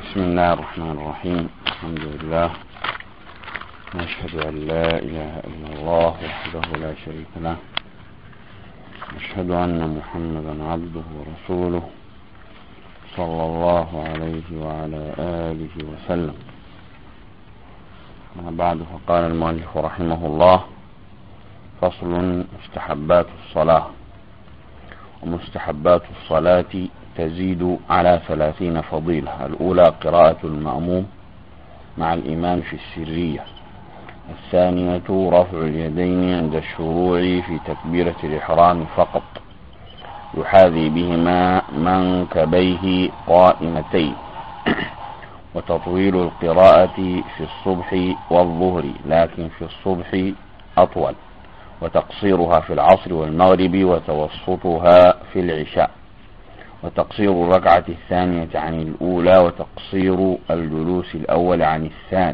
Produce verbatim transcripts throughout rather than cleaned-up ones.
بسم الله الرحمن الرحيم. الحمد لله، نشهد أن لا إله إلا الله وحده لا شريك له، نشهد أن محمدا عبده ورسوله صلى الله عليه وعلى آله وسلم. ما بعد، فقال المؤلف رحمه الله: فصل: مستحبات الصلاة. ومستحبات الصلاة تزيد على ثلاثين فضيلة. الأولى قراءة المأموم مع الإمام في السرية. الثانية رفع اليدين عند الشروع في تكبيرة الإحرام فقط، يحاذي بهما منكبيه قائمتين. وتطويل القراءة في الصبح والظهر، لكن في الصبح أطول، وتقصيرها في العصر والمغرب، وتوسطها في العشاء. وتقصير الركعة الثانية عن الأولى، وتقصير الجلوس الأول عن الثاني.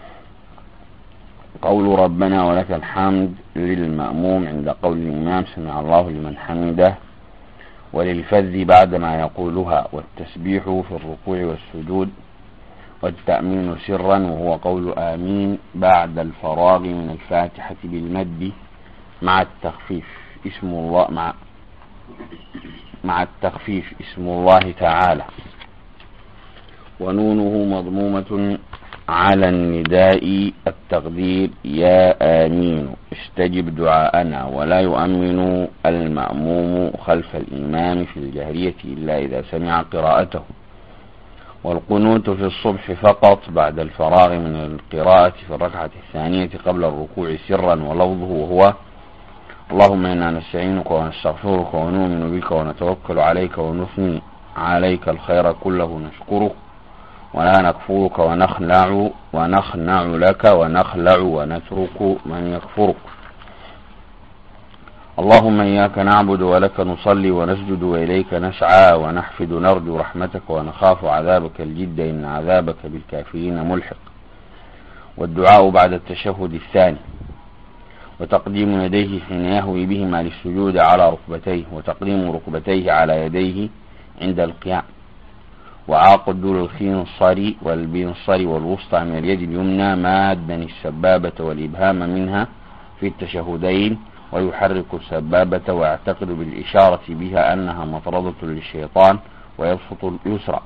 قول ربنا ولك الحمد للمأموم عند قول الإمام سمع الله لمن حمده، وللفذ بعدما يقولها، والتسبيح في الركوع والسجود، والتأمين سرا وهو قول آمين بعد الفراغ من الفاتحة بالمد مع التخفيف اسم الله مع مع التخفيف اسم الله تعالى، ونونه مضمومة على النداء التقدير يا آمين استجب دعاءنا. ولا يؤمن المأموم خلف الإمام في الجهرية إلا إذا سمع قراءته. والقنوت في الصبح فقط بعد الفراغ من القراءة في الركعة الثانية قبل الركوع سرا، ولفظه وهو: اللهم إنا نستعينك ونستغفرك ونؤمن بك ونتوكل عليك ونثني عليك الخير كله نشكرك ولا نكفرك ونخلع ونخنع لك ونخلع ونترك من يكفرك. اللهم إياك نعبد ولك نصلي ونسجد وإليك نسعى ونحفد نرجو رحمتك ونخاف عذابك الجد إن عذابك بالكافرين ملحق. والدعاء بعد التشهد الثاني، وتقديم يديه حين يهوي بهما للسجود على ركبتيه، وتقديم ركبتيه على يديه عند القيام. وعقد الخنصر والبنصر والوسطى من اليد اليمنى مادا السبابة والإبهام منها في التشهدين، ويحرك السبابة ويعتقد بالإشارة بها أنها مطردة للشيطان، ويبسط اليسرى.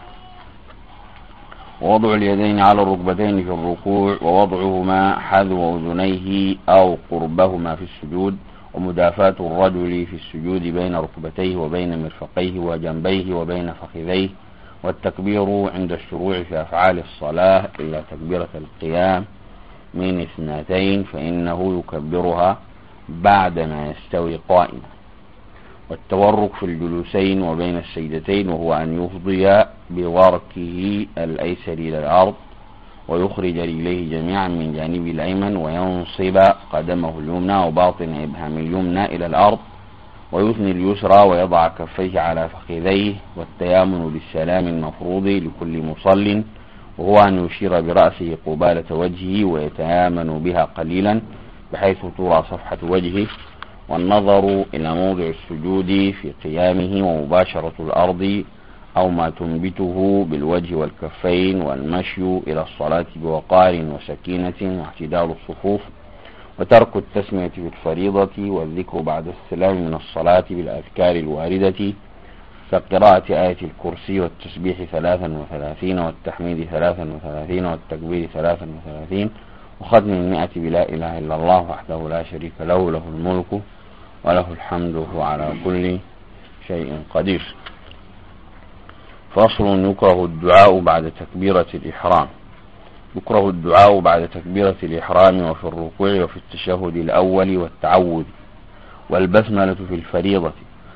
ووضع اليدين على الركبتين في الركوع، ووضعهما حذو أذنيه أو قربهما في السجود. ومدافاة الرجل في السجود بين ركبتيه وبين مرفقيه وجنبيه وبين فخذيه. والتكبير عند الشروع في أفعال الصلاة إلا تكبيرة القيام من اثنتين فإنه يكبرها بعدما يستوي قائما. والتورك في الجلوسين وبين السجدتين، وهو أن يفضي بوركه الأيسر إلى الأرض، ويخرج رجليه جميعا من جانب الأيمن، وينصب قدمه اليمنى وباطن إبهام اليمنى إلى الأرض، ويثني اليسرى ويضع كفيه على فخذيه. والتيامن بالسلام المفروض لكل مصل، وهو أن يشير برأسه قبالة وجهه ويتيامن بها قليلا بحيث ترى صفحة وجهه. والنظر إلى موضع السجود في قيامه، ومباشرة الأرض أو ما تنبته بالوجه والكفين. والمشي إلى الصلاة بوقار وسكينة واعتدال الصفوف. وترك التسمية في الفريضة، والذكر بعد السلام من الصلاة بالأذكار الواردة كقراءة آية الكرسي، والتسبيح ثلاثا وثلاثين، والتحميد ثلاثا وثلاثين، والتكبير ثلاثا وثلاثين، وختم المئة بلا إله إلا الله وحده لا شريك له له الملك وله الحمد وهو على كل شيء قدير. فصل: يكره الدعاء بعد تكبيرة الإحرام. يكره الدعاء بعد تكبيرة الإحرام وفي الركوع وفي التشهد الأول والتعوذ والبسملة في الفريضة.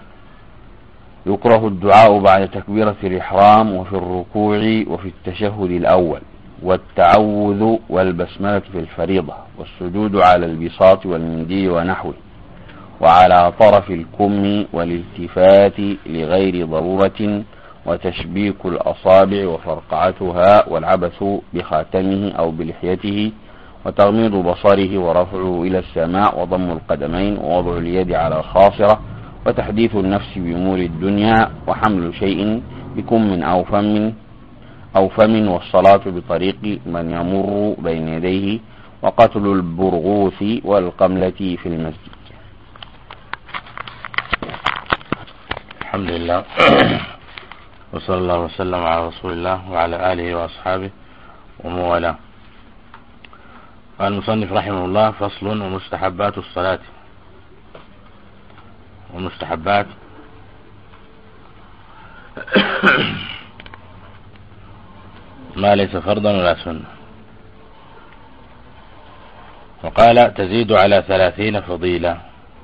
يكره الدعاء بعد تكبيرة الإحرام وفي الركوع وفي التشهد الأول والتعوذ والبسملة في الفريضة، والسجود على البساط والمنديل ونحوه، وعلى طرف الكم، والالتفات لغير ضرورة، وتشبيك الأصابع وفرقعتها، والعبث بخاتمه أو بلحيته، وتغميض بصره ورفعه إلى السماء، وضم القدمين، ووضع اليد على الخاصرة، وتحديث النفس بأمور الدنيا، وحمل شيء بكم أو فم أو فم، والصلاة بطريق من يمر بين يديه، وقتل البرغوث والقملة في المسجد. الحمد لله وصلى الله وسلم على رسول الله وعلى آله وأصحابه ومن والاه. قال المصنف رحمه الله: فصل: ومستحبات الصلاة. ومستحبات ما ليس فرضا ولا سنة. وقال: تزيد على ثلاثين فضيلة.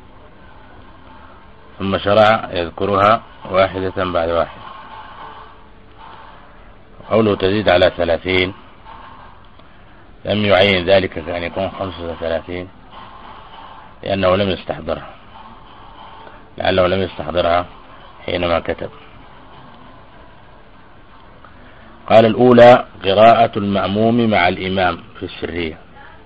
ثم شرع يذكرها واحدة بعد واحدة. قوله تزيد على ثلاثين لم يعين ذلك كأن يكون خمسة وثلاثين، لأنه لم يستحضرها، لعله لم يستحضرها حينما كتب. قال: الأولى قراءة المأموم مع الإمام في السرية.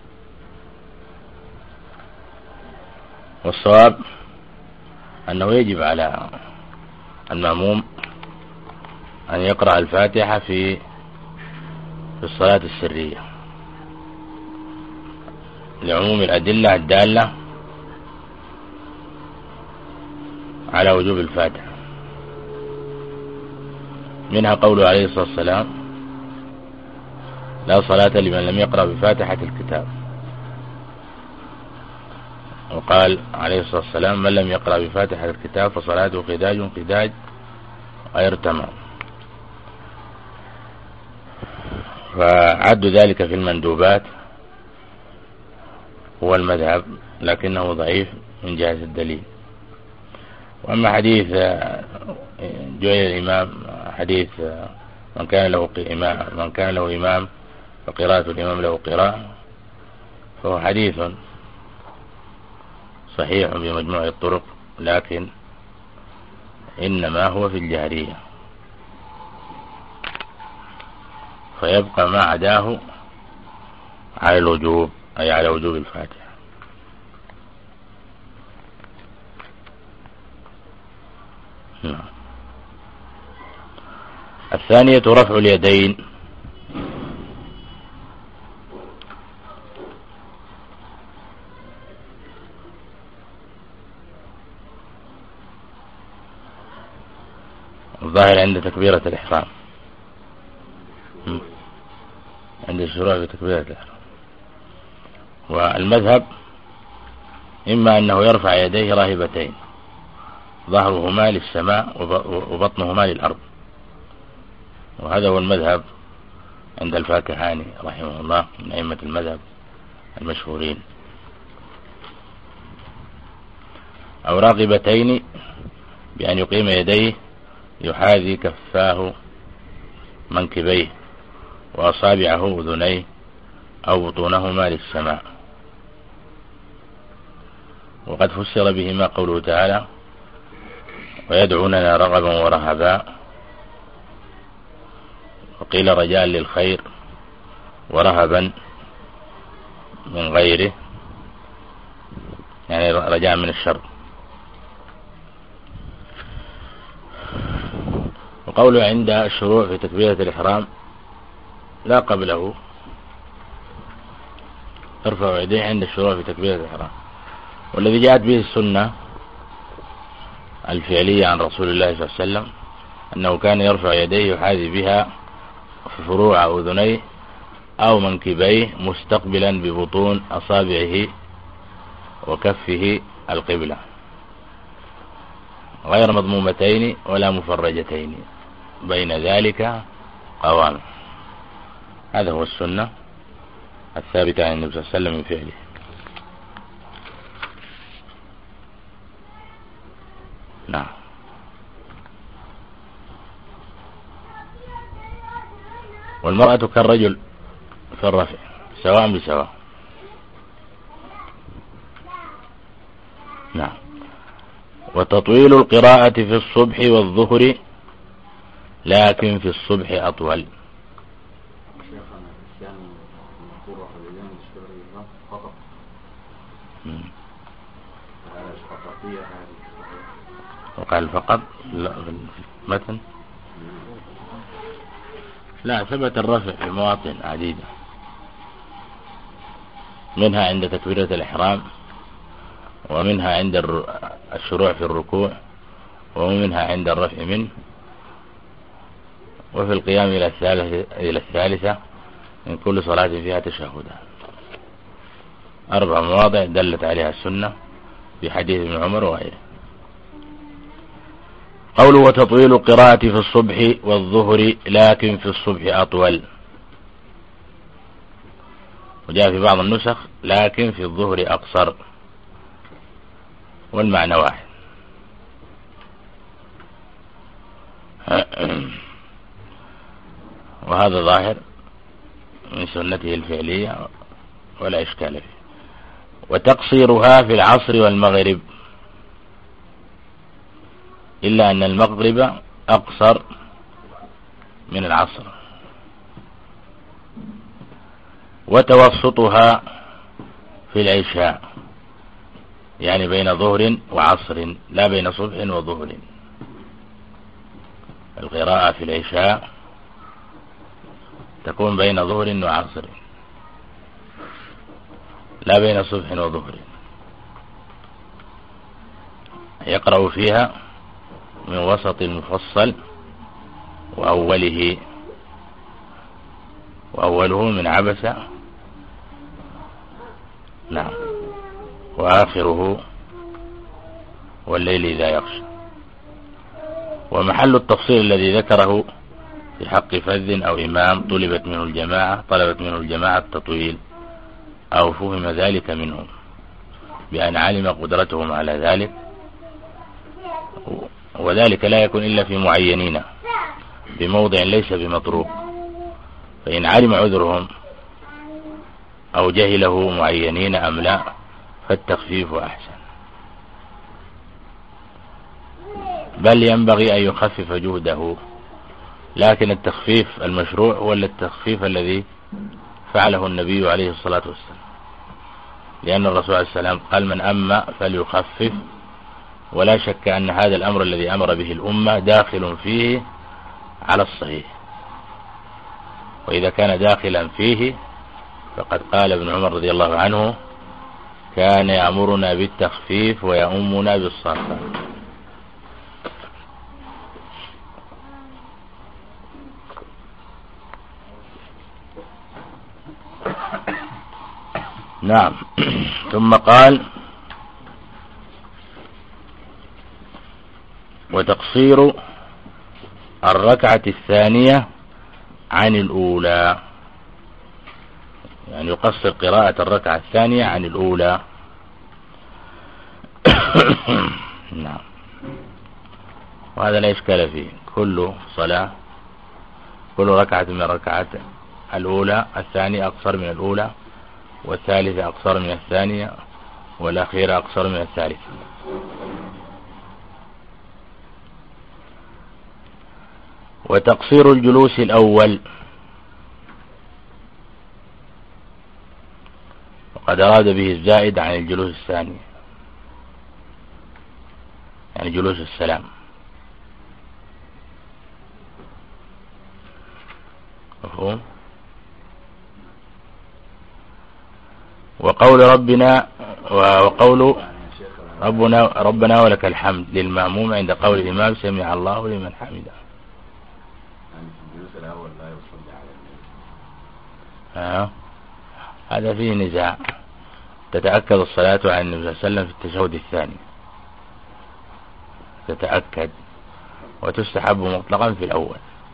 والصواب أنه يجب على المأموم أن يقرأ الفاتحة في في الصلاة السرية، لعموم الأدلة الدالة على وجوب الفاتحة، منها قوله عليه الصلاة والسلام: لا صلاة لمن لم يقرأ بفاتحة الكتاب. وقال عليه الصلاة والسلام: من لم يقرأ بفاتحة الكتاب فصلاته خداج خداج غير تمام. فعد ذلك في المندوبات هو المذهب، لكنه ضعيف من جهة الدليل. وأما حديث جوي الإمام، حديث من كان له إمام من كان له إمام فقراءة الإمام له قراءة، فهو حديث صحيح بمجموع الطرق، لكن إنما هو في الجهرية، فيبقى ما عداه على الوجوب، أي على وجوب الفاتحة. نعم. الثانية رفع اليدين. الظاهر عند تكبيرة الإحرام، عند الشروع بتكبيرة الإحرام. والمذهب إما أنه يرفع يديه راهبتين، ظهرهما للسماء وبطنهما للأرض، وهذا هو المذهب عند الفاكهاني رحمه الله من أئمة المذهب المشهورين. أو راغبتين بأن يقيم يديه يحاذي كفاه منكبيه وأصابعه أذنيه أو بطونهما للسماء. وقد فسر بهما قوله تعالى: ويدعوننا رغبا ورهبا، وقيل رجاء للخير ورهبا من غيره، يعني رجاء من الشر. وقوله عند الشروع في تكبيرة الإحرام لا قبله، ارفع يديه عند الشروع في تكبيرة الإحرام. والذي جاءت به السنة الفعلية عن رسول الله صلى الله عليه وسلم أنه كان يرفع يديه يحاذي بها في فروع أذنيه أو منكبيه مستقبلا ببطون أصابعه وكفه القبلة، غير مضمومتين ولا مفرجتين، بين ذلك قوام. هذا هو السنة الثابتة عن النبي صلى الله عليه وسلم من فعله. نعم. والمرأة كالرجل في الرفع سواء بسواء. نعم. وتطويل القراءة في الصبح والظهر، لكن في الصبح أطول. وقال فقط لا في المتن لا، ثبت الرفع في مواطن عديدة، منها عند تكبيرة الإحرام، ومنها عند الشروع في الركوع، ومنها عند الرفع منه، وفي القيام إلى الثالثة, إلى الثالثة من كل صلاة فيها تشهدها. أربع مواضع دلت عليها السنة في حديث ابن عمر وغيره. قوله وتطويل القراءة في الصبح والظهر لكن في الصبح أطول، وجاء في بعض النسخ لكن في الظهر أقصر، والمعنى واحد. وهذا ظاهر من سنته الفعلية ولا إشكال فيه. وتقصيرها في العصر والمغرب، إلا أن المغرب أقصر من العصر. وتوسطها في العشاء، يعني بين ظهر وعصر، لا بين صبح وظهر. القراءة في العشاء تكون بين ظهر وعصر، لا بين صبح وظهر. يقرأ فيها من وسط المفصل وأوله وأوله من عبس، نعم، وآخره والليل إذا يغشى. ومحل التفصيل الذي ذكره في حق فذ أو إمام طلبت منه الجماعة طلبت منه الجماعة التطويل، أو فهم ذلك منهم بأن علم قدرتهم على ذلك، وذلك لا يكون إلا في معينين بموضع ليس بمطروق، فإن علم عذرهم أو جهله معينين أم لا فالتخفيف أحسن، بل ينبغي أن يخفف جهده. لكن التخفيف المشروع هو التخفيف الذي فعله النبي عليه الصلاة والسلام، لأن الرسول عليه السلام قال من أما فليخفف، ولا شك أن هذا الأمر الذي أمر به الأمة داخل فيه على الصحيح. وإذا كان داخلا فيه فقد قال ابن عمر رضي الله عنه كان يأمرنا بالتخفيف ويؤمنا بالصافات. نعم. ثم قال وتقصير الركعة الثانية عن الأولى، يعني يقصر قراءة الركعة الثانية عن الأولى. نعم. وهذا لا إشكال فيه، كل صلاة كل ركعة من الركعات الأولى الثانية أقصر من الأولى، والثالثة أقصر من الثانية، والأخيرة أقصر من الثالثة. وتقصير الجلوس الأول، وقد أراد به الزائد عن الجلوس الثاني، يعني جلوس السلام. مفهوم؟ وقول ربنا وقول ربنا ربنا ولك الحمد للمأموم عند قول الإمام سمع الله لمن حمده. آه. هذا فيه نزاع، تتأكد الصلاة على النبي صلى الله عليه وسلم في التشهد الثاني، تتأكد، وتستحب مطلقا في الأول.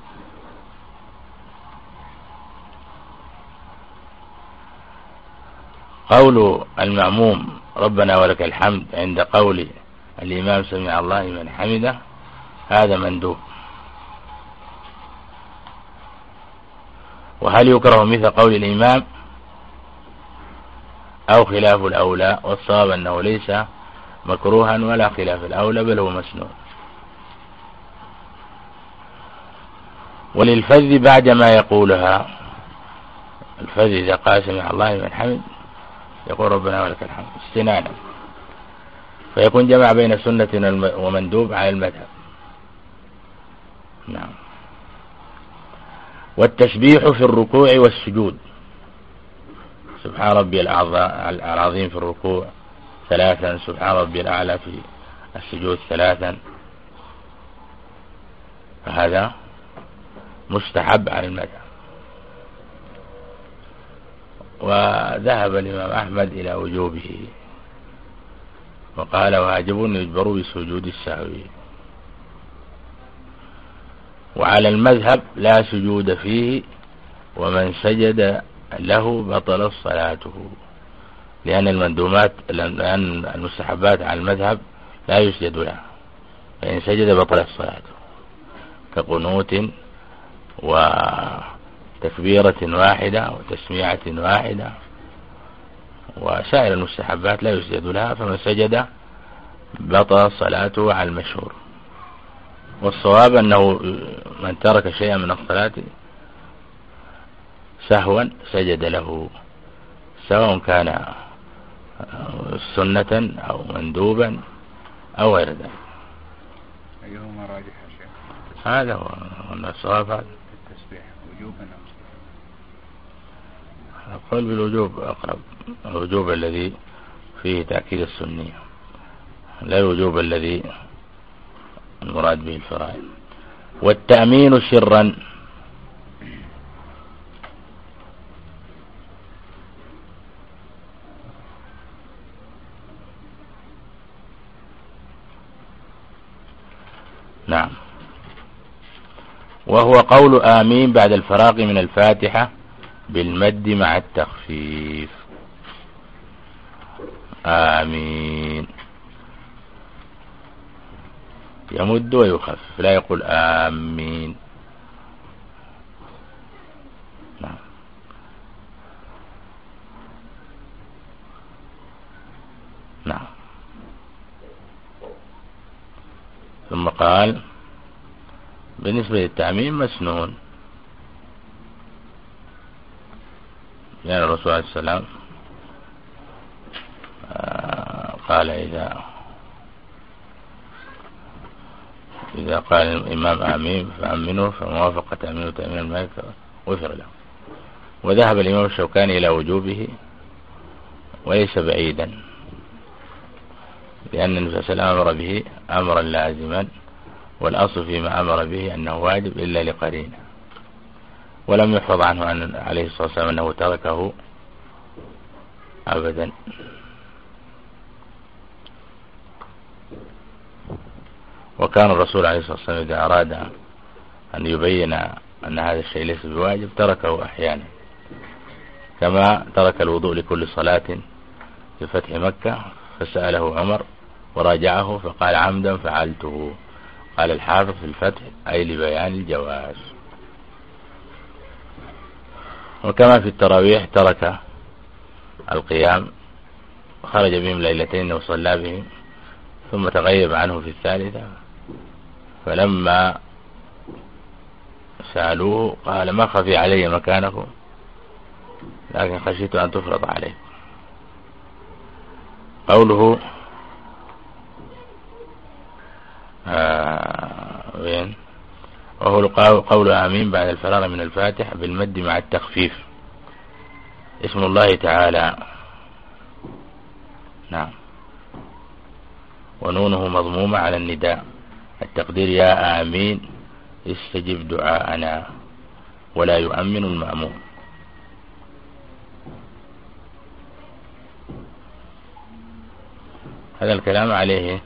قول المأموم ربنا ولك الحمد عند قول الإمام سمع الله لمن حمده هذا مندوب. وهل يكره مثل قول الإمام أو خلاف الأولى؟ والصواب أنه ليس مكروها ولا خلاف الأولى، بل هو مسنون. وللفذ بعد ما يقولها، الفذ إذا قال سمع الله لمن حمد يقول ربنا ولك الحمد استنانا، فيكون جمع بين سنة ومندوب على المذهب. نعم. والتسبيح في الركوع والسجود، سبحان ربي العظيم في الركوع ثلاثا، سبحان ربي الأعلى في السجود ثلاثا، فهذا مستحب على المذهب. وذهب الإمام أحمد إلى وجوبه وقال واجب يجبر بسجود السهو. وعلى المذهب لا سجود فيه، ومن سجد له بطل صلاته، لأن المندومات لأن المستحبات على المذهب لا يسجد لها، فإن سجد بطل صلاته كقنوت وتكبيرة واحدة وتسميعة واحدة، وسائر المستحبات لا يسجد لها، فمن سجد بطل صلاته على المشهور. والصواب أنه من ترك شيئا من الصلاة سهوا سجد له، سواء كان سنة أو مندوبا أو غير ذلك. أيهما راجح يا شيخ؟ هذا هو الصواب. هذا التسبيح وجوبا أقول بالوجوب أقرب، الوجوب الذي فيه تأكيد السنية، لا الوجوب الذي المراد به الفرائض. والتأمين سرا، نعم، وهو قول آمين بعد الفراغ من الفاتحة بالمد مع التخفيف. آمين يمد ويخفف، لا يقول آمين. نعم. نعم. ثم قال بالنسبة للتعميم مسنون، لأن الرسول عليه السلام قال إذا إذا قال الإمام آمين فأمنه، فموافقة تأمينه تأمين الملك غفر له. وذهب الإمام الشوكاني إلى وجوبه وليس بعيدا، لأن النبي صلى الله عليه وسلم أمر به أمرا لازما، والأصل فيما أمر به أنه واجب إلا لقرينه، ولم يحفظ عنه أن عليه الصلاة والسلام أنه تركه أبدا. وكان الرسول عليه الصلاة والسلام إذا أراد أن يبين أن هذا الشيء ليس بواجب تركه أحيانا، كما ترك الوضوء لكل صلاة في فتح مكة، فسأله عمر وراجعه فقال عمدا فعلته. قال الحافظ في الفتح أي لبيان الجواز. وكما في التراويح ترك القيام، خرج بهم ليلتين وصلى بهم، ثم تغيب عنه في الثالثة، فلما سألوه قال ما خفي علي مكانكم، لكن خشيت أن تفرض عليه. قوله آه وين وهو قول آمين بعد الفراغ من الفاتح بالمد مع التخفيف، اسم الله تعالى. نعم. ونونه مضمومة على النداء، التقدير يا آمين استجب دعاءنا، ولا يؤمن المأمون. هذا الكلام عليه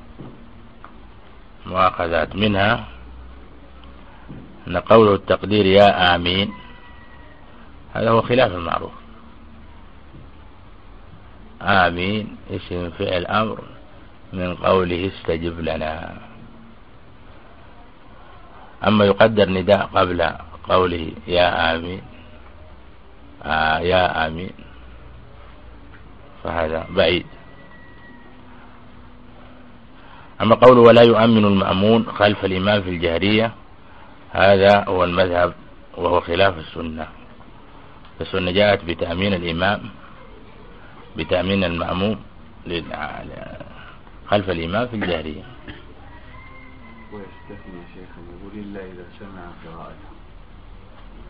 مؤاخذات، منها أن قوله التقدير يا آمين هذا هو خلاف المعروف. آمين اسم فعل أمر من قوله استجب لنا، أما يقدر نداء قبل قوله يا آمين آه يا آمين فهذا بعيد. أما قوله ولا يؤمن المأمون خلف الإمام في الجهرية، هذا هو المذهب وهو خلاف السنة. السنة جاءت بتأمين الإمام بتأمين المأموم خلف الإمام في الجهرية. ويستثني شيخ يقول إلا إذا سمع قراءته.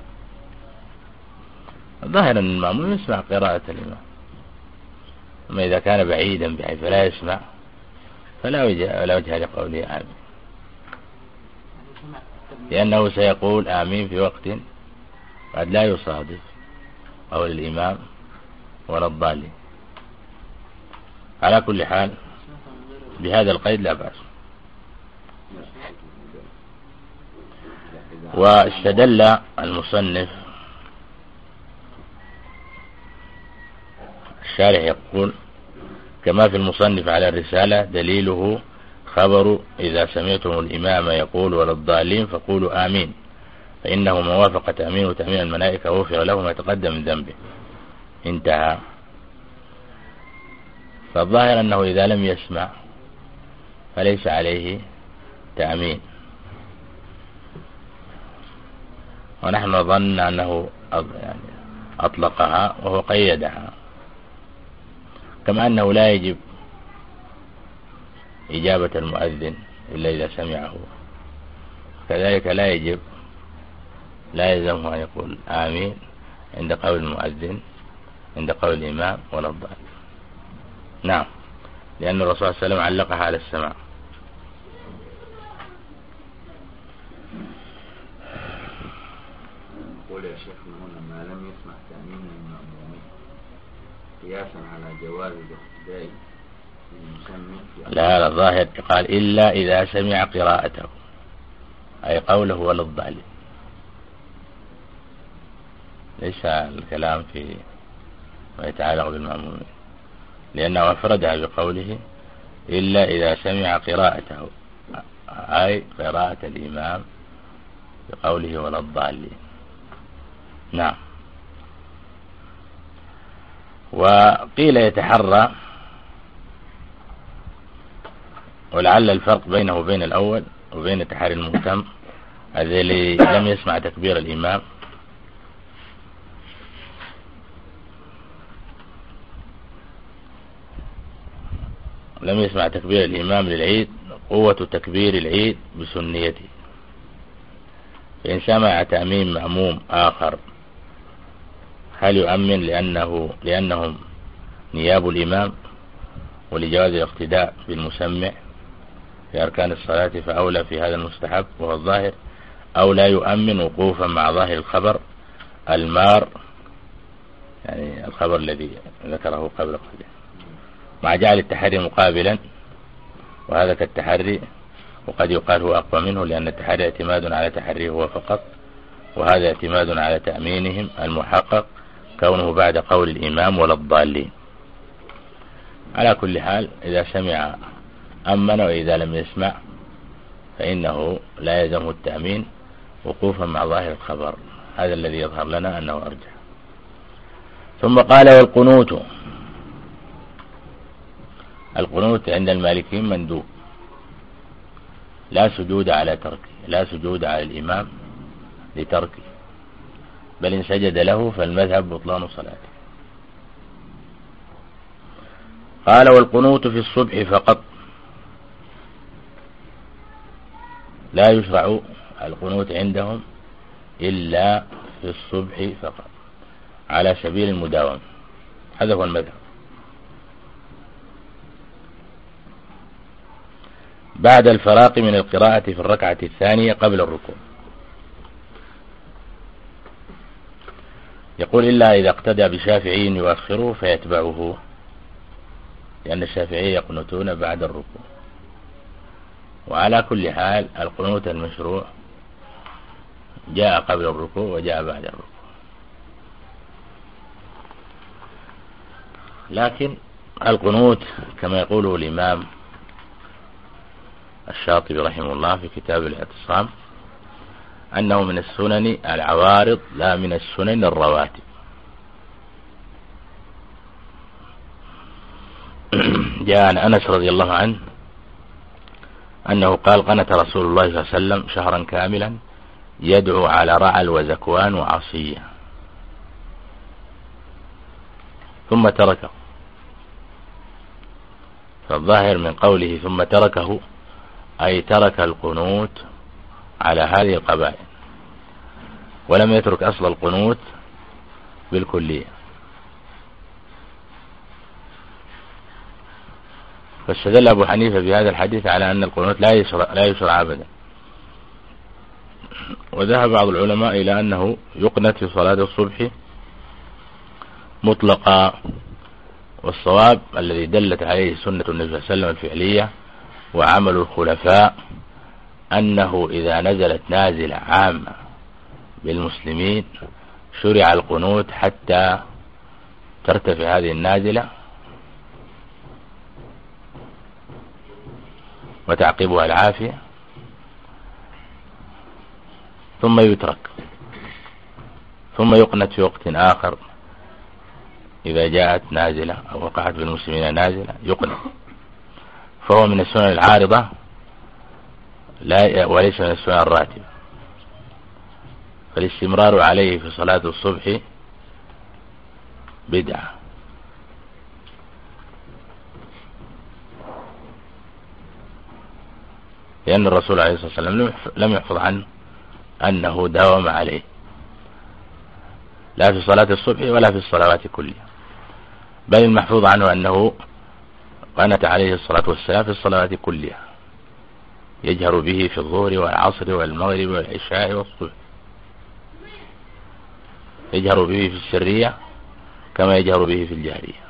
ظاهر أن المأموم يسمع قراءة الإمام، أما إذا كان بعيدا بحيث لا يسمع فلا وجه, لا وجه لقوله آمين، لأنه سيقول آمين في وقت قد لا يصادف قول الإمام ولا الضالين. على كل حال بهذا القيد لا بأس. واستدل المصنف الشارح يقول كما في المصنف على الرسالة دليله خبر إذا سمعتم الإمام يقول ولا الضالين فقولوا آمين فإنه من وافق تأمين وتأمين الملائكة غفر له ما تقدم من ذنبه. انتهى. فالظاهر أنه إذا لم يسمع فليس عليه تأمين، ونحن ظن أنه يعني أطلقها وهو قيدها، كما أنه لا يجب إجابة المؤذن إلا إذا سمعه، كذلك لا يجب لا يلزمه أن يقول آمين عند قول المؤذن عند قول الإمام ولا الضال. نعم، لأن الرسول صلى الله عليه وسلم علقها على السماع. يقول يا شيخ هنا ما لم يسمع تأمين المأمومين قياسا على جواز الاقتداء بالمسمى. لا لا، ظاهر قال إلا إذا سمع قراءته أي قوله ولا الضالين، ليس الكلام في ما يتعلق بالمأمومين، لأنه أفردها بقوله إلا إذا سمع قراءته أي قراءة الإمام بقوله ولا الضالين. نعم. وقيل يتحرى، ولعل الفرق بينه وبين الأول وبين تحري المهتم الذي لم يسمع تكبير الإمام لم يسمع تكبير الإمام للعيد قوة تكبير العيد بسنيته، فإن سمع تأمين مأموم آخر هل يؤمن لأنه لأنهم نياب الإمام ولجواز الاقتداء بالمسمع في أركان الصلاة فأولى في هذا المستحب وهو الظاهر، أو لا يؤمن وقوفا مع ظاهر الخبر المار، يعني الخبر الذي ذكره قبل قليل، مع جعل التحري مقابلا، وهذا كالتحري وقد يقال هو أقوى منه، لأن التحري اعتماد على تحريه هو فقط، وهذا اعتماد على تأمينهم المحقق كونه بعد قول الإمام ولا الضالين. على كل حال إذا سمع أمن، وإذا لم يسمع فإنه لا يلزمه التأمين وقوفا مع ظاهر الخبر، هذا الذي يظهر لنا أنه أرجح. ثم قال والقنوت، القنوت عند المالكين مندوب، لا سجود على تركه، لا سجود على الإمام لتركه، بل إن سجد له فالمذهب بطلان صلاته. قال والقنوت في الصبح فقط، لا يشرع القنوت عندهم إلا في الصبح فقط على سبيل المداومة، هذا هو المذهب. بعد الفراق من القراءة في الركعة الثانية قبل الركوع. يقول إلا إذا اقتدى بشافعي يؤخره فيتبعه، لأن الشافعي يقنتون بعد الركوع. وعلى كل حال القنوت المشروع جاء قبل الركوع وجاء بعد الركوع، لكن القنوت كما يقوله الإمام الشاطبي رحمه الله في كتاب الاعتصام أنه من السنن العوارض لا من السنن الرواتب. جاء عن أنس رضي الله عنه أنه قال قنت رسول الله صلى الله عليه وسلم شهرا كاملا يدعو على رعل وزكوان وعصية ثم تركه، فالظاهر من قوله ثم تركه أي ترك القنوت على هذه القبائل، ولم يترك أصل القنوت بالكلية. فاستدل أبو حنيفة بهذا الحديث على أن القنوت لا يشرع, لا يشرع أبدا. وذهب بعض العلماء إلى أنه يقنت في صلاة الصبح مطلقا، والصواب الذي دلت عليه سنة النبي صلى الله عليه وسلم الفعلية وعمل الخلفاء أنه إذا نزلت نازلة عامة بالمسلمين شرع القنوت حتى ترتفع هذه النازلة وتعقبها العافية، ثم يترك، ثم يقنت في وقت آخر إذا جاءت نازلة أو وقعت بالمسلمين نازلة يقنت. فهو من السنن العارضة لا وليس من السنن الراتبة، فالاستمرار عليه في صلاة الصبح بدعة. لأن الرسول عليه الصلاة والسلام لم يحفظ عنه أنه داوم عليه لا في صلاة الصبح ولا في الصلوات كلها، بل المحفوظ عنه أنه قنت عليه الصلاة والسلام في الصلوات كلها، يجهر به في الظهر والعصر والمغرب والعشاء والصبح، يجهر به في السرية كما يجهر به في الجهرية.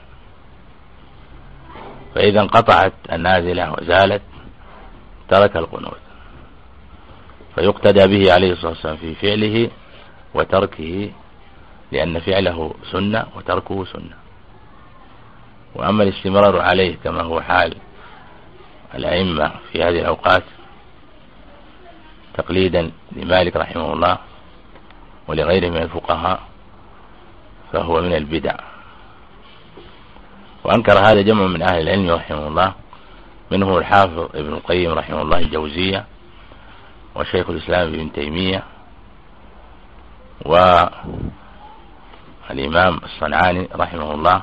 فإذا انقطعت النازلة وزالت ترك القنوت، فيقتدى به عليه الصلاة والسلام في فعله وتركه، لأن فعله سنة وتركه سنة. وأما الاستمرار عليه كما هو حال الأئمة في هذه الأوقات تقليدا لمالك رحمه الله ولغيره من الفقهاء فهو من البدع. وأنكر هذا جمع من أهل العلم رحمه الله، منه الحافظ ابن القيم رحمه الله الجوزية، وشيخ الإسلام ابن تيمية، والإمام الصنعاني رحمه الله،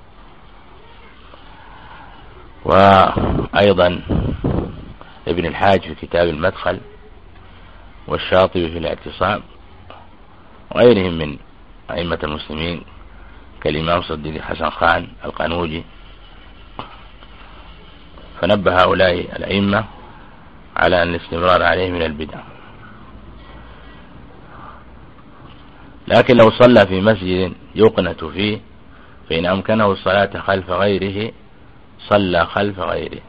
وأيضا ابن الحاج في كتاب المدخل، والشاطبي في الاعتصام، وغيرهم من أئمة المسلمين كالإمام صديق حسن خان القانوجي. فنبه هؤلاء الأئمة على أن الاستمرار عليه من البدع. لكن لو صلى في مسجد يقنت فيه فإن أمكنه الصلاة خلف غيره صلى خلف غيره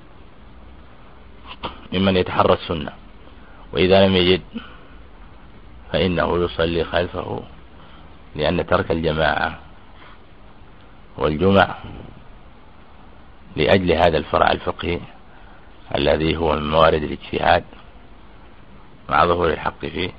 ممن يتحرى السنة، وإذا لم يجد فإنه يصلي خلفه، لأن ترك الجماعة والجمع لأجل هذا الفرع الفقهي الذي هو من موارد الاجتهاد مع ظهور الحق فيه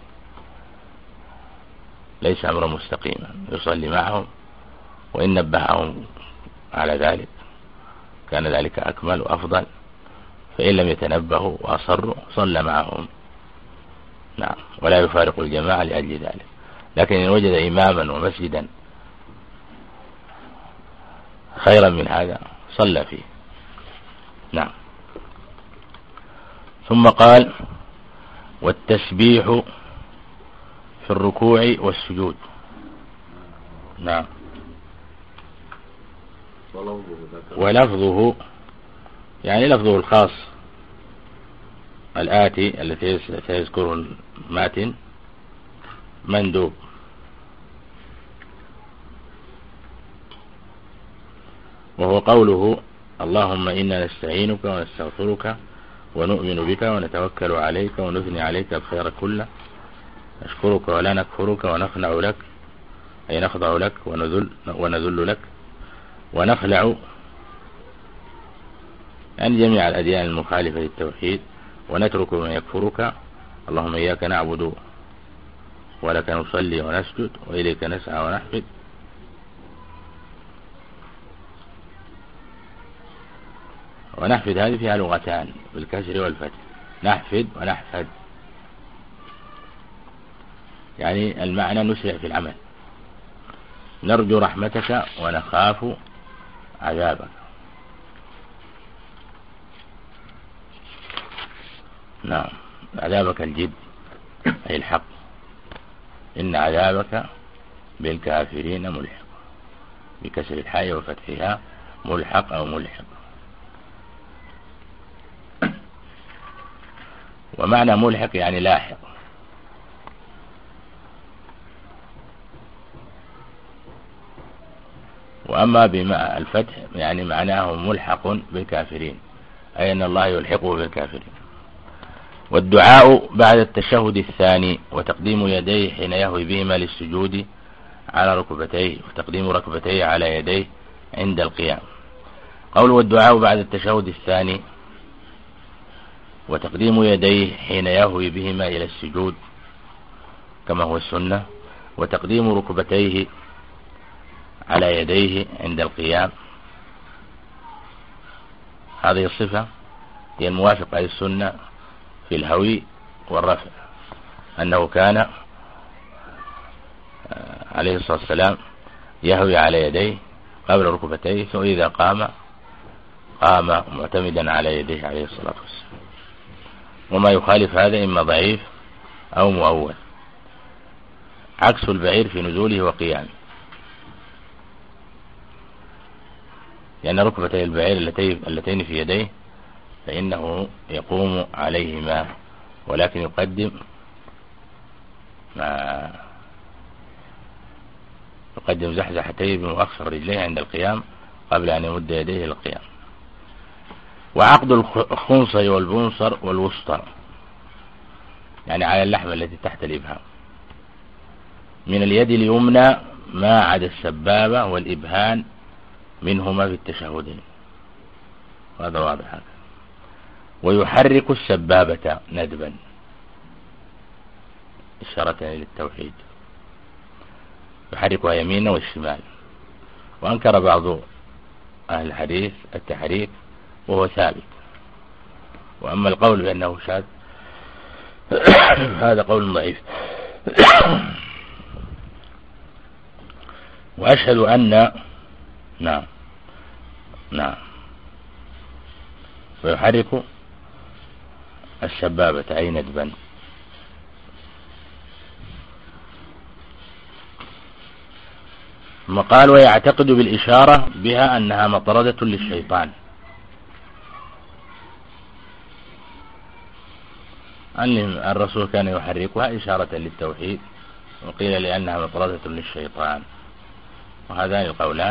ليس أمرا مستقيما، يصلي معهم، وإن نبههم على ذلك كان ذلك أكمل وأفضل، فإن لم يتنبهوا وأصروا صلى معهم، نعم، ولا يفارق الجماعة لأجل ذلك. لكن إن وجد إماما ومسجدا خيرا من هذا صلى فيه، نعم. ثم قال: والتسبيح في الركوع والسجود، نعم. ولفظه يعني لفظه الخاص الآتي التي سيذكره الماتن مندوب، وهو قوله: اللهم إنا نستعينك ونستغفرك ونؤمن بك ونتوكل عليك ونثني عليك الخير كله، نشكرك ولا نكفرك ونخنع لك، أي نخضع لك ونذل, ونذل لك، ونخلع يعني جميع الأديان المخالفة للتوحيد، ونترك من يكفرك، اللهم إياك نعبد ولك نصلي ونسجد وإليك نسعى ونحفد. ونحفد هذه فيها لغتان بالكسر والفتح، نحفد ونحفد، يعني المعنى نسرع في العمل، نرجو رحمتك ونخاف عذابك، نعم، عذابك الجد أي الحق، إن عذابك بالكافرين ملحق بكسر الحاء وفتحها ملحق أو ملحق. ومعنى ملحق يعني لاحق. وأما بما الفتح يعني معناه ملحق بالكافرين، أي أن الله يلحقه بالكافرين. والدعاء بعد التشهد الثاني وتقديم يديه حين يهوي بهما للسجود على ركبتيه وتقديم ركبتيه على يديه عند القيام. قول والدعاء بعد التشهد الثاني وتقديم يديه حين يهوي بهما إلى السجود كما هو السنة، وتقديم ركبتيه على يديه عند القيام، هذه الصفة هي الموافقة للسنة في الهوي والرفع، أنه كان عليه الصلاة والسلام يهوي على يديه قبل ركبتيه، وإذا قام قام معتمدا على يديه عليه الصلاة والسلام. وما يخالف هذا إما ضعيف أو مؤول، عكس البعير في نزوله وقيامه، لأن ركبتي البعير اللتين في يديه فإنه يقوم عليهما، ولكن يقدم مع يقدم زحزحتيه بمؤخر رجليه عند القيام قبل أن يمد يديه للقيام. وعقد الخنصر والبنصر والوسطى يعني على اللحمة التي تحت الإبهام من اليد اليمنى ما عدا السبابة والإبهام منهما في التشهدين، هذا واضح هذا. ويحرك السبابة ندبا إشارة للتوحيد، يحركها يمينا والشمال. وأنكر بعض أهل الحديث التحريك وهو ثابت. وأما القول بأنه شاذ هذا قول ضعيف. وأشهد أن نعم نعم ويحرك السبابة أي ندبا. ثم قال ويعتقد بالإشارة بها أنها مطردة للشيطان، أن الرسول كان يحركها إشارة للتوحيد، وقيل لأنها مطردة للشيطان. وهذان القولان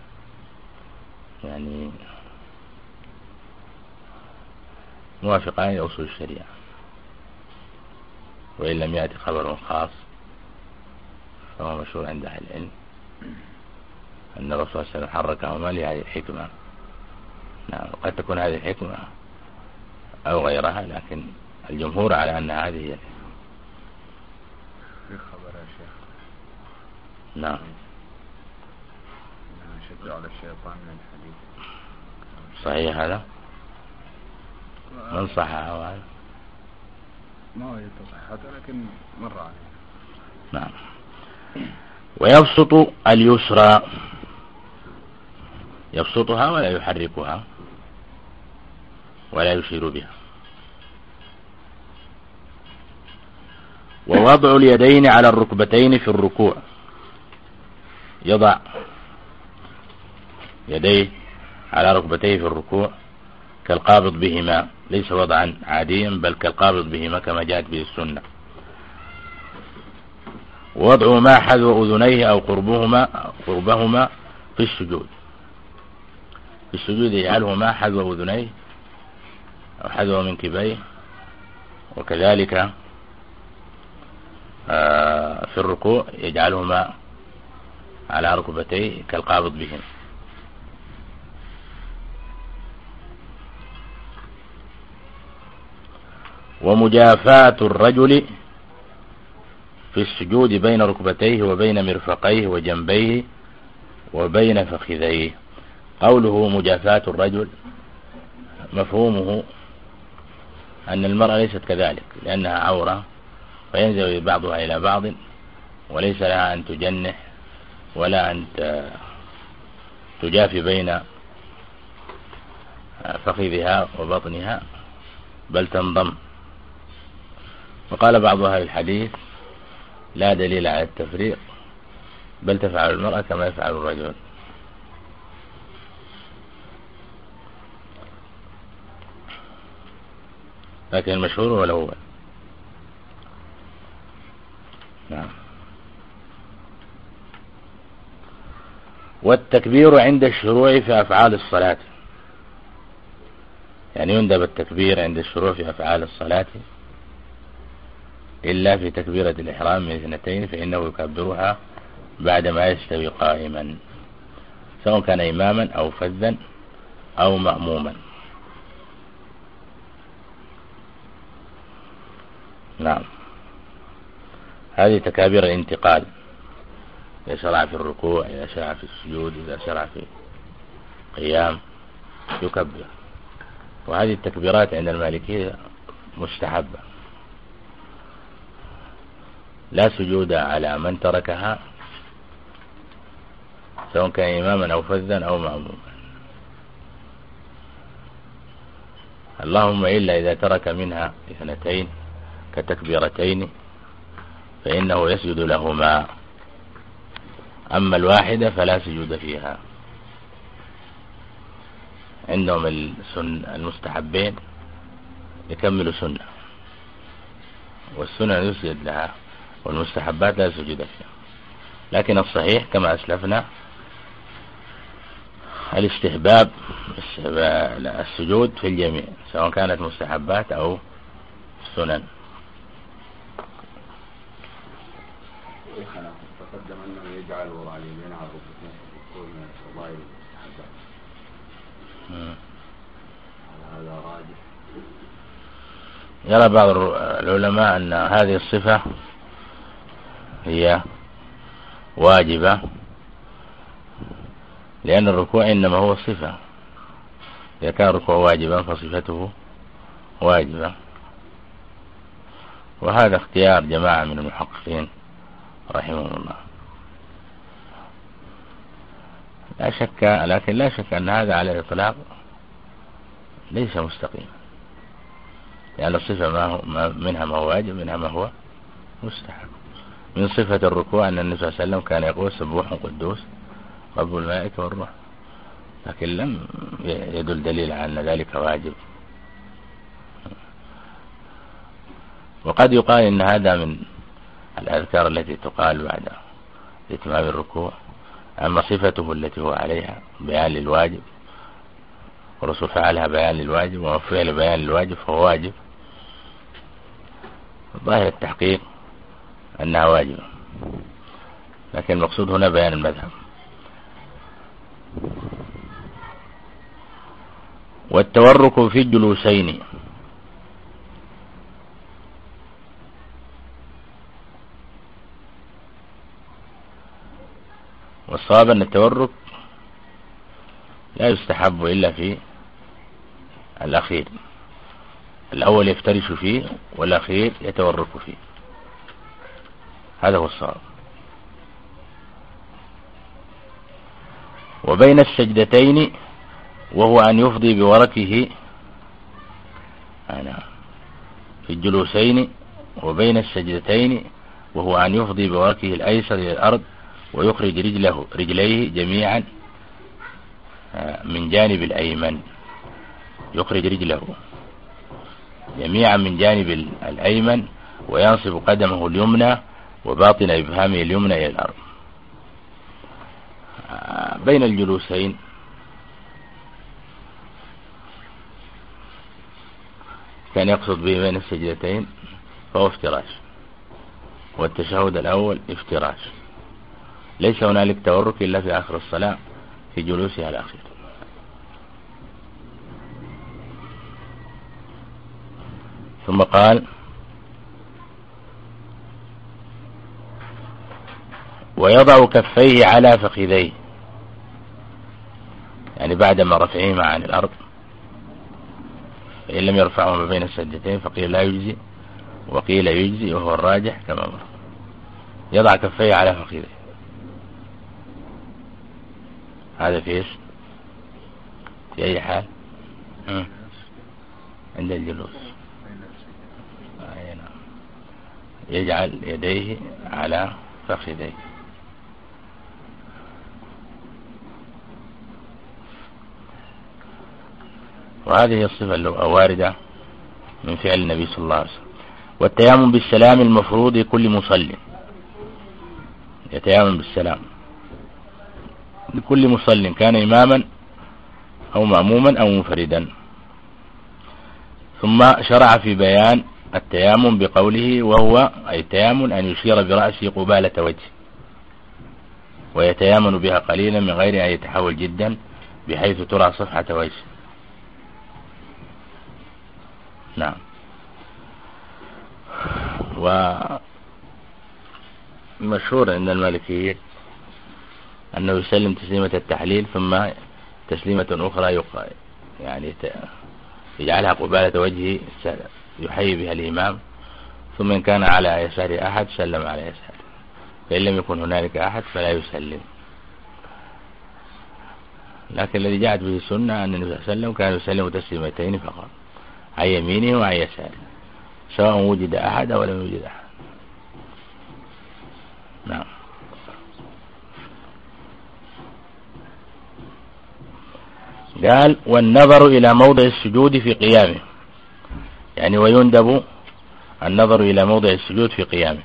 يعني موافقان لأصول الشريعة، وإن لم يأتي خبر خاص فهو مشهور عند أهل العلم أن الرسول صلى الله عليه وسلم حركهما لهذه الحكمة. نعم، قد تكون هذه الحكمة أو غيرها، لكن الجمهور على أن هذه هي الحكمة. في خبر يا شيخ نعم شد على الشيطان من الحديث صحيح هذا من صححه هذا ما هو يتصحته لكن مر عليه. نعم. ويبسط اليسرى يبسطها ولا يحركها ولا يشير بها. ووضع اليدين على الركبتين في الركوع، يضع يديه على ركبتيه في الركوع كالقابض بهما، ليس وضعا عاديا بل كالقابض بهما كما جاءت به السنة. ووضع ما حذو أذنيه أو قربهما قربهما في السجود، في السجود يجعله ما حذو أذنيه أو حذو منكبيه، وكذلك في الركوع يجعلهما على ركبتيه كالقابض بهما. ومجافاة الرجل في السجود بين ركبتيه وبين مرفقيه وجنبيه وبين فخذيه. قوله مجافاة الرجل مفهومه أن المرأة ليست كذلك، لأنها عورة فينزوي بعضها إلى بعض، وليس لها أن تجنح ولا أن تجافي بين فخذها وبطنها، بل تنضم. وقال بعض أهل الحديث لا دليل على التفريق بل تفعل المرأة كما يفعل الرجل. لكن المشهور هو الأول. نعم. والتكبير عند الشروع في أفعال الصلاة، يعني يندب التكبير عند الشروع في أفعال الصلاة إلا في تكبيرة الإحرام من اثنتين، فإنه يكبرها بعدما يستوي قائما، سواء كان إماما أو فذا أو مأموما. نعم. هذه تكابير الانتقال، إذا شرع في الركوع، إذا شرع في السجود، إذا شرع في قيام يكبر. وهذه التكبيرات عند المالكية مستحبة، لا سجود على من تركها سواء كان إماما أو فذا أو مأموما، اللهم إلا إذا ترك منها اثنتين كتكبيرتين فإنه يسجد لهما، أما الواحدة فلا سجود فيها. عندهم السن المستحبين يكمل سنة، والسنة يسجد لها، والمستحبات لا سجود فيها. لكن الصحيح كما أسلفنا الاستحباب السجود في الجميع، سواء كانت مستحبات أو سنن. تقدم أنه يجعل وضع اليمين على الركبتين من الفضائل المستحبات، هذا راجح. يرى بعض العلماء أن هذه الصفة هي واجبة، لأن الركوع إنما هو صفة، إذا كان الركوع واجبا فصفته واجبة. وهذا اختيار جماعة من المحققين رحمهم الله، لا شك، لكن لا شك أن هذا على الإطلاق ليس مستقيما، لأن الصفة ما هو منها ما هو واجب، منها ما هو مستحب. من صفة الركوع أن النبي صلى الله عليه وسلم كان يقول سبوح قدوس رب الملائكة والروح، لكن لم يدل دليل على أن ذلك واجب. وقد يقال إن هذا من الأذكار التي تقال بعد إتمام الركوع، أما صفته التي هو عليها بيان للواجب، والرسول فعلها بيان للواجب، وفعل بيان للواجب فهو واجب. ظاهر التحقيق أنها واجبة، لكن المقصود هنا بيان المذهب. والتورك في الجلوسين، والصواب أن التورك لا يستحب إلا في الأخير، الأول يفترش فيه والأخير يتورك فيه، هذا هو الصواب. وبين السجدتين وهو أن يفضي بوركه أنا في الجلوسين، وبين السجدتين وهو أن يفضي بوركه الأيسر إلى الأرض ويخرج رجله رجليه جميعا من جانب الأيمن، يخرج رجله جميعا من جانب الأيمن، وينصب قدمه اليمنى وباطن إبهامه اليمنى إلى الأرض. بين الجلوسين كان يقصد به بين السجدتين فهو افتراش، والتشهد الأول افتراش، ليس هنالك تورك إلا في آخر الصلاة في جلوسها الأخير. ثم قال ويضع كفيه على فخذيه، يعني بعدما رفعهما عن الأرض، فإن لم يرفعهما بين السجدتين فقيل لا يجزي وقيل يجزي، وهو الراجح كما مر. يضع كفيه على فخذيه، هذا في ايش؟ في أي حال؟ عند الجلوس. يجعل يديه على فخذيه. وهذه هي الصفة الواردة من فعل النبي صلى الله عليه وسلم. والتيامن بالسلام المفروض لكل مصلي، يتيامن بالسلام لكل مصلي كان إماما أو مأموما أو منفردا. ثم شرع في بيان التيامن بقوله وهو أي التيامن أن يشير برأسه قبالة وجهه ويتيامن بها قليلا من غير أن يتحول جدا بحيث ترى صفحة وجهه. نعم. ومشهور عند المالكية أنه يسلم تسليمة التحليل ثم تسليمة أخرى يعني يجعلها قبالة وجهه يحيي بها الإمام، ثم إن كان على يسار أحد سلم على يسار، فإن لم يكن هنالك أحد فلا يسلم. لكن الذي جاءت به السنة أن النبي صلى الله عليه وسلم كان يسلم تسليمتين فقط عن يمينه وعن يساره سواء وجد أحد أو لم يوجد أحد. نعم. قال والنظر إلى موضع السجود في قيامه، يعني ويندب النظر إلى موضع السجود في قيامه.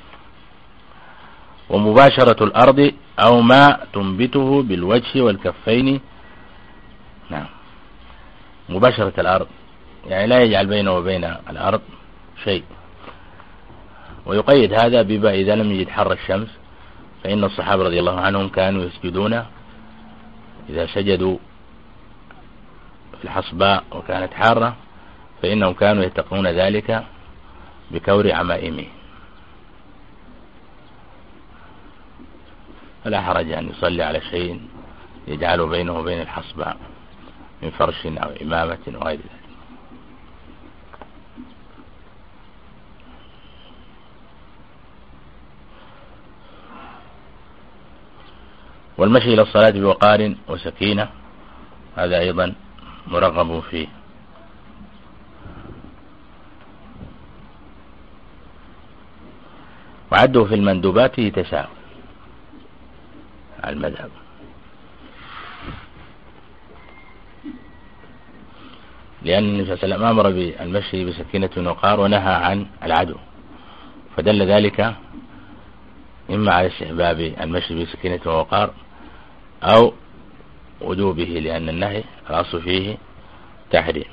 ومباشرة الأرض أو ما تنبته بالوجه والكفين. نعم. مباشرة الأرض يعني لا يجعل بينه وبين الأرض شيء. ويقيد هذا بما إذا لم يجد حر الشمس، فإن الصحابة رضي الله عنهم كانوا يسجدون إذا سجدوا في الحصباء وكانت حارة فإنهم كانوا يتقون ذلك بكور عمائمه، فلا حرج أن يصلي على شيء يجعل بينه وبين الحصباء من فرش أو إمامة وغير ذلك. والمشي إلى الصلاة بوقار وسكينة هذا أيضا مرغب فيه. وعده في المندوبات تساهل على المذهب، لأن النبي صلى الله عليه وسلم أمر بالمشي بسكينة ووقار ونهى عن العدو، فدل ذلك إما على استحباب المشي بسكينة ووقار أو وجوبه، لأن النهي الأصل فيه تحريم.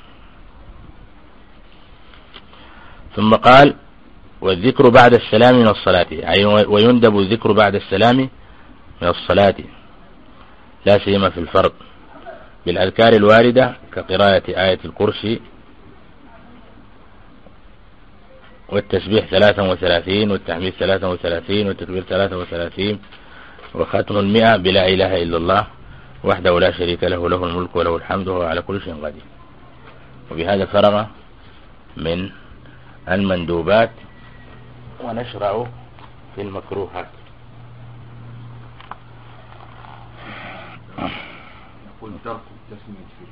ثم قال والذكر بعد السلام من الصلاة، أي ويندب الذكر بعد السلام من الصلاة لا سيما في الفرض بالأذكار الواردة كقراءة آية الكرسي والتسبيح ثلاثا وثلاثين والتحميد ثلاثا وثلاثين والتكبير ثلاثا وثلاثين وختم المئة بلا إله إلا الله وحده لا شريك له له الملك وله الحمد وهو على كل شيء قدير. وبهذا فرغ من المندوبات ونشرع في المكروهات. يقول ترك التسمية في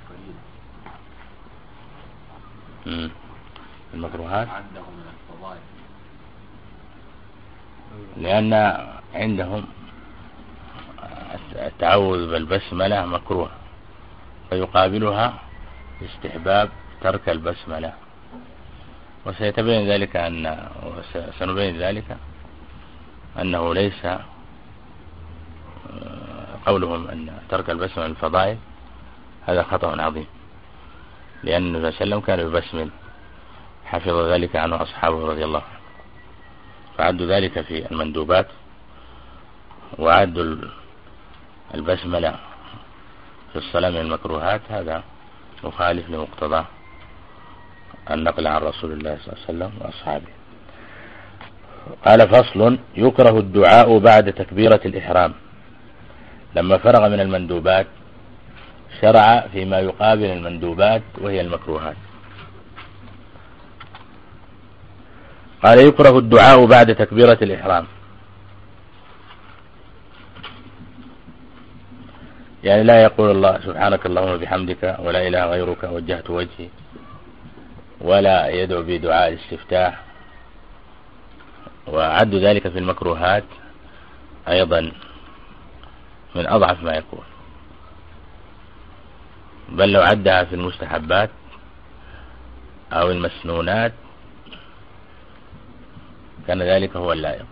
القليل المكروهات عندهم من الفضائل، لأن عندهم التعوذ بالبسملة مكروه، فيقابلها استحباب ترك البسملة. وسيتبين ذلك أن سنبين ذلك أنه ليس قولهم أن ترك البسملة الفضائل هذا خطأ عظيم، لأن النبي صلى الله عليه وسلم كان يبسمل حفظ ذلك عنه أصحابه رضي الله عنه، فعدوا ذلك في المندوبات وعدوا البسملة في الصلاة من المكروهات. هذا مخالف لمقتضى النقل عن رسول الله صلى الله عليه وسلم وأصحابه. قال فصل يكره الدعاء بعد تكبيرة الإحرام. لما فرغ من المندوبات شرع فيما يقابل المندوبات وهي المكروهات. قال يكره الدعاء بعد تكبيرة الإحرام، يعني لا يقول الله سبحانك اللهم وبحمدك ولا إله غيرك وجهت وجهي، ولا يدعو بدعاء الاستفتاح. وعد ذلك في المكروهات أيضا من أضعف ما يكون، بل لو عدها في المستحبات أو المسنونات كان ذلك هو اللائق.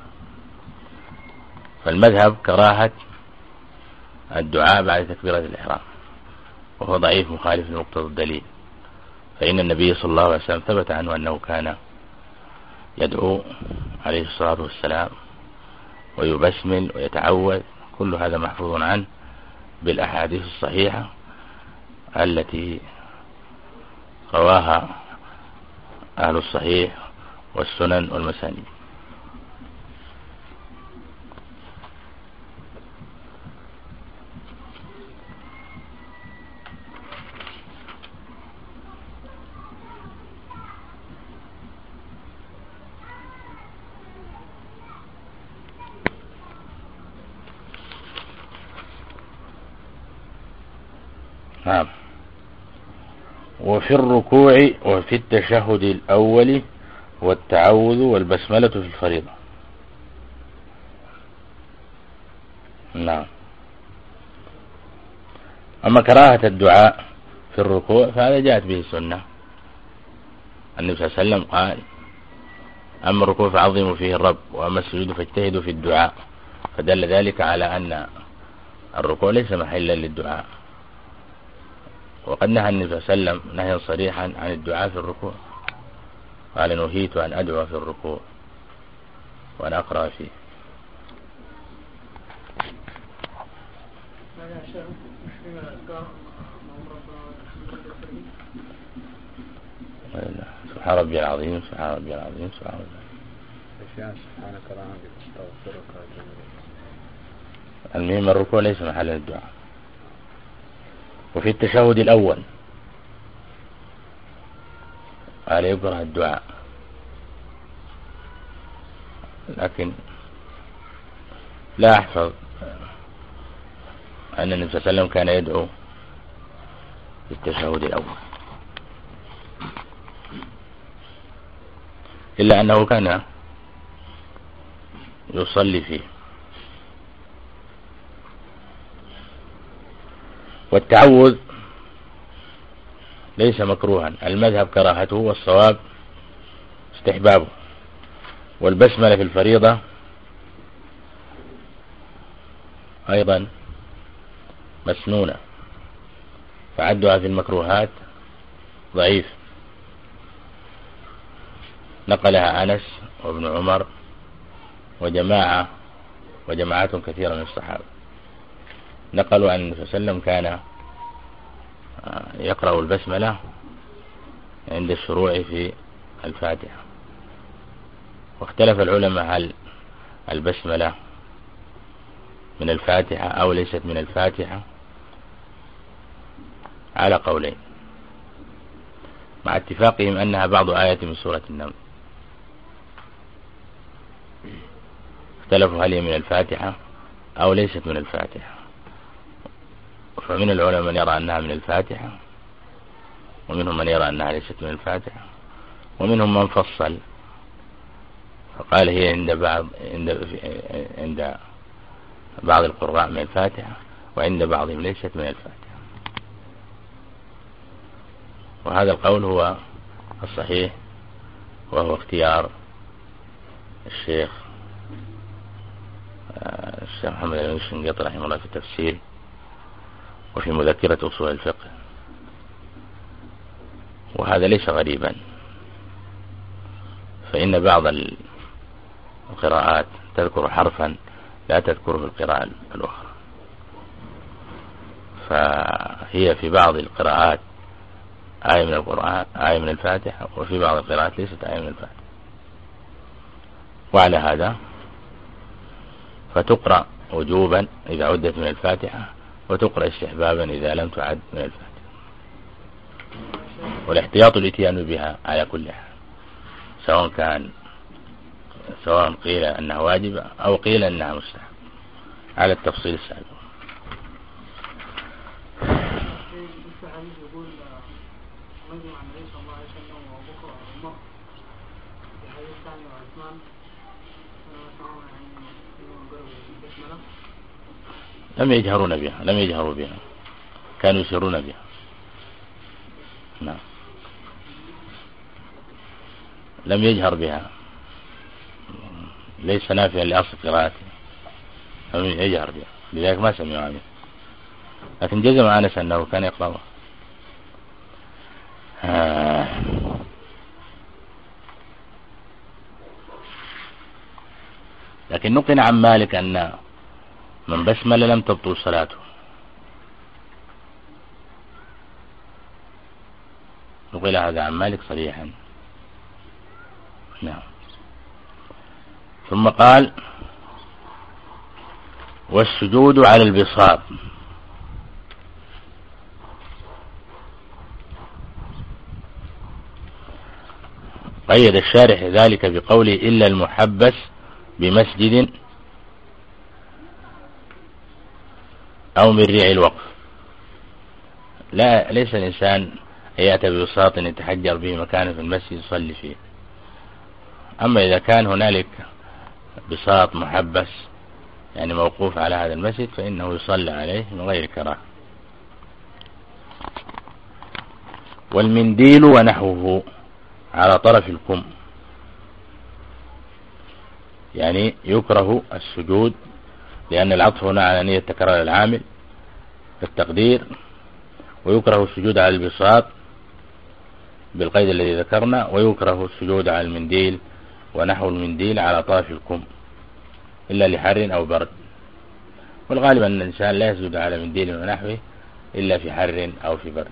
فالمذهب كراهة الدعاء بعد تكبيرة الإحرام، وهو ضعيف مخالف لمقتضى الدليل، فإن النبي صلى الله عليه وسلم ثبت عنه أنه كان يدعو عليه الصلاة والسلام ويبسمل ويتعوذ، كل هذا محفوظ عنه بالأحاديث الصحيحة التي رواها أهل الصحيح والسنن والمسانيد. نعم. وفي الركوع وفي التشهد الأول والتعوذ والبسملة في الفريضة. نعم. أما كراهة الدعاء في الركوع فهذا جاءت به السنة. النبي صلى الله عليه وسلم قال: أما الركوع فعظموا فيه الرب، وأما السجود فاجتهدوا في الدعاء، فدل ذلك على أن الركوع ليس محلا للدعاء. وقد نهى النبي صلى الله عليه وسلم نهيا صريحا عن الدعاء في الركوع، قال: نهيت أن أدعو في الركوع وأن أقرأ فيه. سبحان ربي العظيم سبحان ربي العظيم سبحان ربي العظيم. المهم الركوع ليس محلا للدعاء. وفي التشهد الأول قال يكره الدعاء، لكن لا أحفظ أن النبي صلى الله عليه وسلم كان يدعو في التشهد الأول، إلا أنه كان يصلي فيه. والتعوذ ليس مكروها، المذهب كراهته والصواب استحبابه. والبسملة في الفريضة أيضا مسنونة، فعدها في المكروهات ضعيف، نقلها أنس وابن عمر وجماعة وجماعات كثيرة من الصحابة، نقلوا أن النبي صلى الله عليه وسلم كان يقرأ البسملة عند الشروع في الفاتحة. واختلف العلماء هل البسملة من الفاتحة أو ليست من الفاتحة على قولين، مع اتفاقهم أنها بعض آية من سورة النمل. اختلفوا هل هي من الفاتحة أو ليست من الفاتحة، فمن العلماء من يرى أنها من الفاتحة، ومنهم من يرى أنها ليست من الفاتحة، ومنهم من فصل فقال هي عند بعض عند عند بعض القراء من الفاتحة، وعند بعضهم ليست من الفاتحة. وهذا القول هو الصحيح، وهو اختيار الشيخ الشيخ محمد الشنقيطي رحمه الله في التفسير وفي مذكرة أصول الفقه. وهذا ليس غريبا، فإن بعض القراءات تذكر حرفا لا تذكره القراءة الأخرى، فهي في بعض القراءات آية من القرآن آية من الفاتحة، وفي بعض القراءات ليست آية من الفاتحة. وعلى هذا فتقرأ وجوبا إذا عدت من الفاتحة، وتقرأ استحبابا إذا لم تعد من الفاتحة، والاحتياط الاتيان بها على كل حال، سواء كان سواء قيل أنها واجبة أو قيل أنها مستحب، على التفصيل السابق. لم يجهرون بها لم يجهروا بها كانوا يسرون بها. نعم. لم يجهر بها، ليس نافيا لأصل قراءته، لم يجهر بها، لذلك ما سمعوا عنه، لكن جزم أنس أنه كان يقرأها. آه. لكن نقل عن مالك أن من بسمل لم تبطل صلاته، نقل هذا عن مالك صريحا. نعم. ثم قال والسجود على البساط، قيد الشارح ذلك بقوله إلا المحبس بمسجد أو من ريع الوقف. لا، ليس الإنسان يأتي ببساط يتحجر به مكانه في المسجد يصلي فيه. أما إذا كان هنالك بساط محبس يعني موقوف على هذا المسجد فإنه يصلى عليه من غير كراهة. والمنديل ونحوه على طرف الكم، يعني يكره السجود، لأن العطف هنا على نية تكرار العامل في التقدير، ويكره السجود على البساط بالقيد الذي ذكرنا، ويكره السجود على المنديل ونحو المنديل على طرف الكم إلا لحر أو برد. والغالب أن الإنسان لا يسجد على منديل ونحوه إلا في حر أو في برد.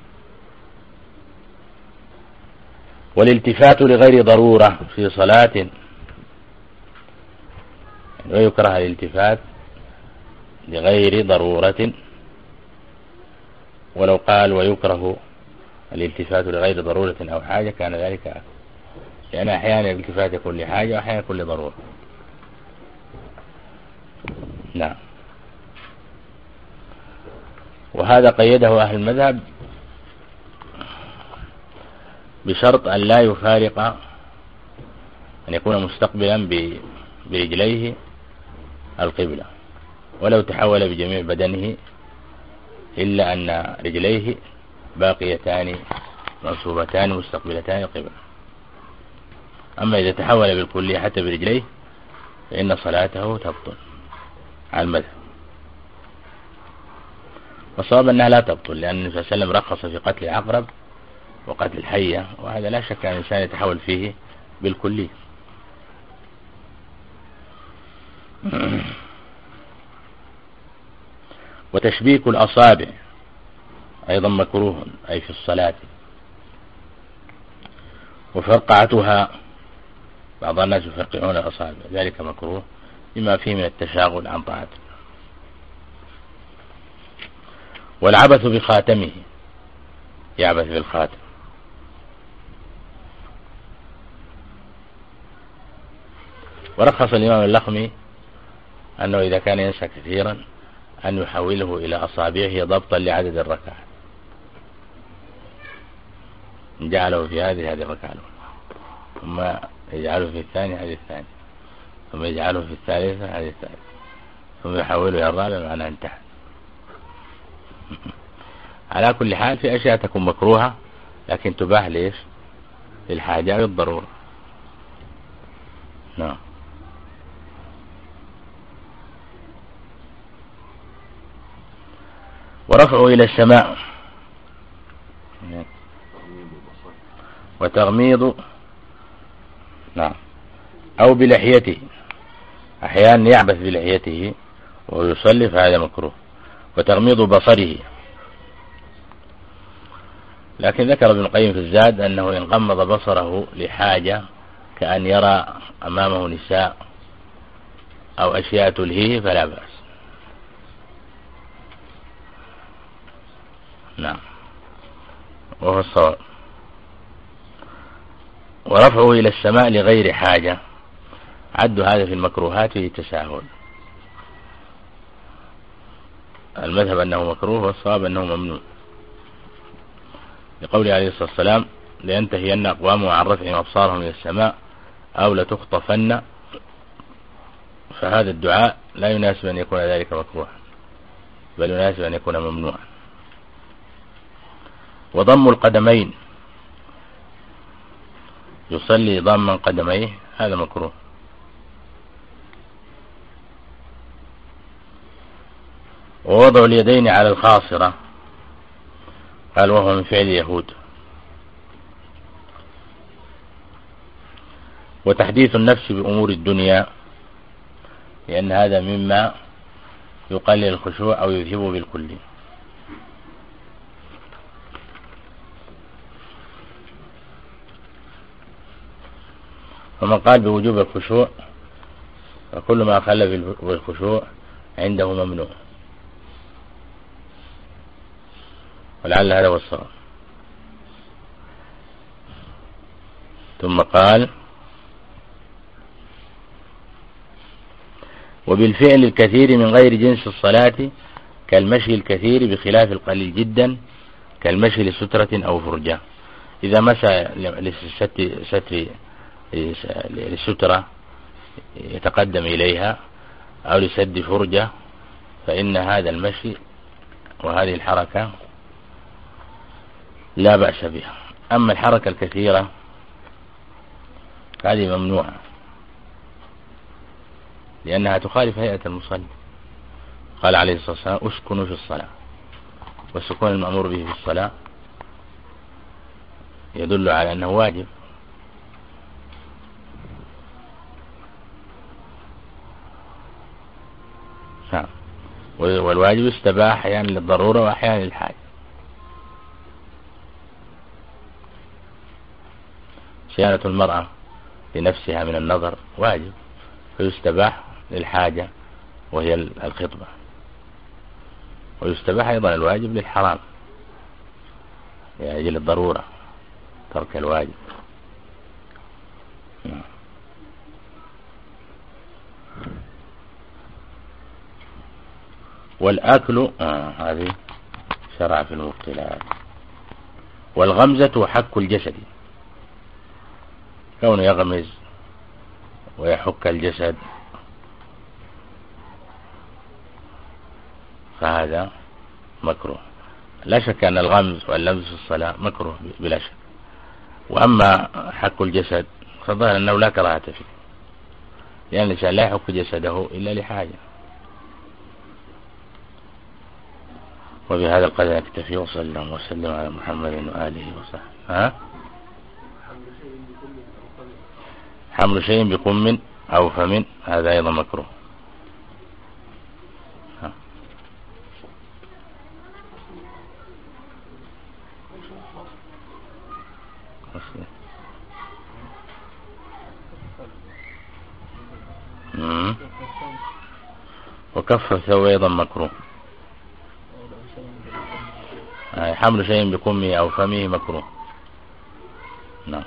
والالتفات لغير ضرورة في صلاة، ويكره الالتفات لغير ضرورة، ولو قال ويكره الالتفات لغير ضرورة أو حاجة كان ذلك أكثر، لأن أحيانا الالتفات يكون لحاجة وأحيانا يكون لضرورة. نعم. وهذا قيده أهل المذهب بشرط أن لا يفارق، أن يكون مستقبلا برجليه القبلة، ولو تحول بجميع بدنه إلا أن رجليه باقيتان منصوبتان مستقبلتان القبلة. أما إذا تحول بالكلية حتى برجليه فإن صلاته تبطل على المذهب. والصواب أنها لا تبطل، لأن النبي صلى الله عليه وسلم رخص في قتل العقرب وقتل الحية، وهذا لا شك أن الإنسان يتحول فيه بالكلية. وتشبيك الأصابع أيضا مكروه أي في الصلاة، وفرقعتها، بعض الناس يفرقعون الأصابع، ذلك مكروه لما فيه من التشاغل عن طاعته. والعبث بخاتمه، يعبث بالخاتم. ورخص الإمام اللخمي أنه إذا كان ينسى كثيرا أن يحوله إلى أصابعه ضبطا لعدد الركعات، جعله في هذه هذه الركعة ثم يجعله في الثانية هذه الثانية، ثم يجعله في الثالثة هذه الثالثة، ثم يحوله إلى الرابعة معناه انتهى. على كل حال في أشياء تكون مكروهة لكن تباح ليش؟ للحاجة والضرورة. نعم. ورفعه إلى السماء، وتغميض، نعم، أو بلحيته، أحيانا يعبث بلحيته ويصلي فهذا مكروه. وتغميض بصره، لكن ذكر ابن القيم في الزاد أنه إن غمض بصره لحاجة كأن يرى أمامه نساء أو أشياء تلهيه فلا بأس. نعم، وهو الصواب. ورفعه إلى السماء لغير حاجة، عد هذا في المكروهات في التساهل. المذهب أنه مكروه والصواب أنه ممنوع، لقوله عليه الصلاة والسلام لينتهين أقوام عن رفع أبصارهم إلى السماء أو لتخطفن، فهذا الدعاء لا يناسب أن يكون ذلك مكروها، بل يناسب أن يكون ممنوعا. وضم القدمين يصلي ضاما قدميه هذا مكروه. ووضع اليدين على الخاصرة قال وهو من فعل اليهود. وتحديث النفس بأمور الدنيا لأن هذا مما يقلل الخشوع أو يذهبه بالكلي. ومن قال بوجوب الخشوع فكل ما خل بالخشوع عنده ممنوع، ولعل هذا هو الصواب. ثم قال وبالفعل الكثير من غير جنس الصلاة كالمشي الكثير بخلاف القليل جدا كالمشي لسترة أو فرجة. إذا مشى لستر للسترة يتقدم إليها أو لسد فرجة فإن هذا المشي وهذه الحركة لا بأس بها. أما الحركة الكثيرة هذه ممنوعة لأنها تخالف هيئة المصلي. قال عليه الصلاة والسلام اسكنوا في الصلاة، والسكون المأمور به في الصلاة يدل على أنه واجب. والواجب يستباح أحيانا للضرورة وأحيانا للحاجة. صيانة المرأة لنفسها من النظر واجب فيستباح للحاجة وهي الخطبة، ويستباح أيضا الواجب للحرام يعني للضرورة ترك الواجب. والأكل آه هذه شرع في المبطلات. والغمزة حك الجسد، كونه يغمز ويحك الجسد فهذا مكروه. لا شك أن الغمز واللمس في الصلاة مكروه بلا شك. وأما حك الجسد فظهر أنه لا كراهة فيه، لأن الإنسان لا يحك جسده إلا لحاجة. وبهذا القدر نكتفي وصلى الله وسلم على محمد وآله وصحبه. ها؟ حمل شيء بقم أو فم هذا أيضا مكروه. ها. وكف الثوب أيضا مكروه. حمل شيء بقمه أو فمه مكروه. نعم.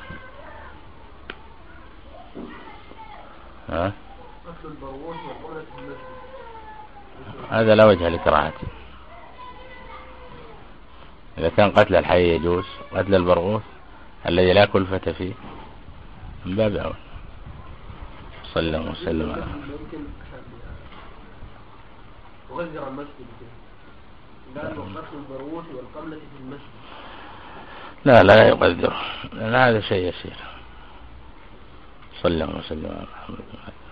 ها؟ هذا لا وجه لكراهته. إذا كان قتل الحي يجوز، قتل البرغوث الذي لا كلفة فيه من باب أول. صلى الله وسلم على وغير المسجد قالوا قتل البرغوث والقملة في المسجد. لا لا يقدر، هذا شيء يسير. صلى الله وسلم على محمد.